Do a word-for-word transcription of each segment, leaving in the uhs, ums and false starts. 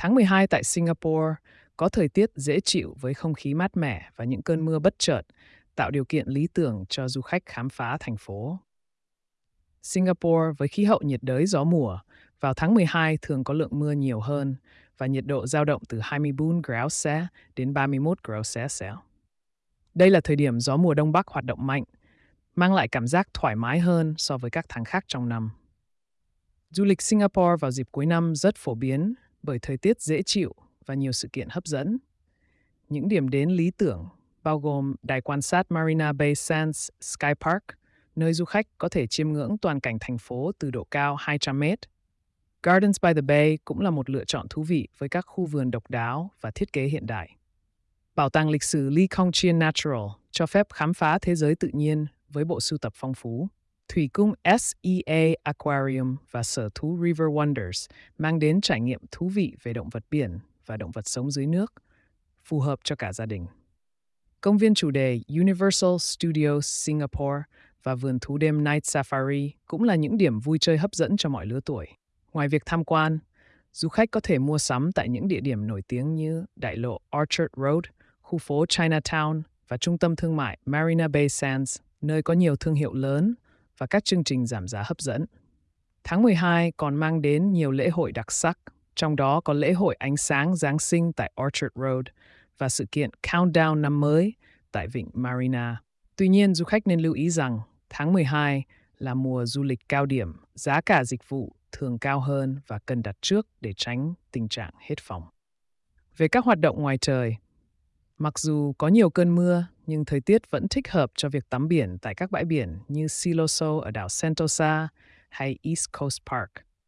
Tháng mười hai tại Singapore có thời tiết dễ chịu với không khí mát mẻ và những cơn mưa bất chợt, tạo điều kiện lý tưởng cho du khách khám phá thành phố. Singapore với khí hậu nhiệt đới gió mùa, vào tháng mười hai thường có lượng mưa nhiều hơn và nhiệt độ dao động từ hai mươi bốn graus C đến ba mươi mốt graus C. Đây là thời điểm gió mùa đông bắc hoạt động mạnh, mang lại cảm giác thoải mái hơn so với các tháng khác trong năm. Du lịch Singapore vào dịp cuối năm rất phổ biến bởi thời tiết dễ chịu và nhiều sự kiện hấp dẫn. Những điểm đến lý tưởng bao gồm đài quan sát Marina Bay Sands Sky Park, nơi du khách có thể chiêm ngưỡng toàn cảnh thành phố từ độ cao hai trăm mét. Gardens by the Bay cũng là một lựa chọn thú vị với các khu vườn độc đáo và thiết kế hiện đại. Bảo tàng lịch sử Lee Kong Chian Natural cho phép khám phá thế giới tự nhiên với bộ sưu tập phong phú. Thủy cung S E A Aquarium và sở thú River Wonders mang đến trải nghiệm thú vị về động vật biển và động vật sống dưới nước, phù hợp cho cả gia đình. Công viên chủ đề Universal Studios Singapore và vườn thú đêm Night Safari cũng là những điểm vui chơi hấp dẫn cho mọi lứa tuổi. Ngoài việc tham quan, du khách có thể mua sắm tại những địa điểm nổi tiếng như đại lộ Orchard Road, khu phố Chinatown và trung tâm thương mại Marina Bay Sands, nơi có nhiều thương hiệu lớn và các chương trình giảm giá hấp dẫn. Tháng mười hai còn mang đến nhiều lễ hội đặc sắc, trong đó có lễ hội ánh sáng Giáng sinh tại Orchard Road và sự kiện Countdown năm mới tại Vịnh Marina. Tuy nhiên, du khách nên lưu ý rằng tháng mười hai là mùa du lịch cao điểm, giá cả dịch vụ thường cao hơn và cần đặt trước để tránh tình trạng hết phòng. Về các hoạt động ngoài trời, mặc dù có nhiều cơn mưa, nhưng thời tiết vẫn thích hợp cho việc tắm biển tại các bãi biển như Siloso ở đảo Sentosa hay East Coast Park.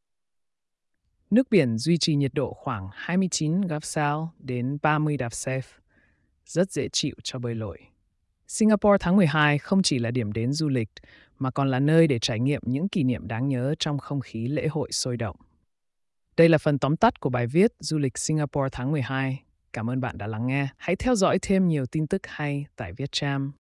Nước biển duy trì nhiệt độ khoảng hai mươi chín graus C đến ba mươi graus C, rất dễ chịu cho bơi lội. Singapore tháng mười hai không chỉ là điểm đến du lịch, mà còn là nơi để trải nghiệm những kỷ niệm đáng nhớ trong không khí lễ hội sôi động. Đây là phần tóm tắt của bài viết Du lịch Singapore tháng mười hai. Cảm ơn bạn đã lắng nghe. Hãy theo dõi thêm nhiều tin tức hay tại Vietcham.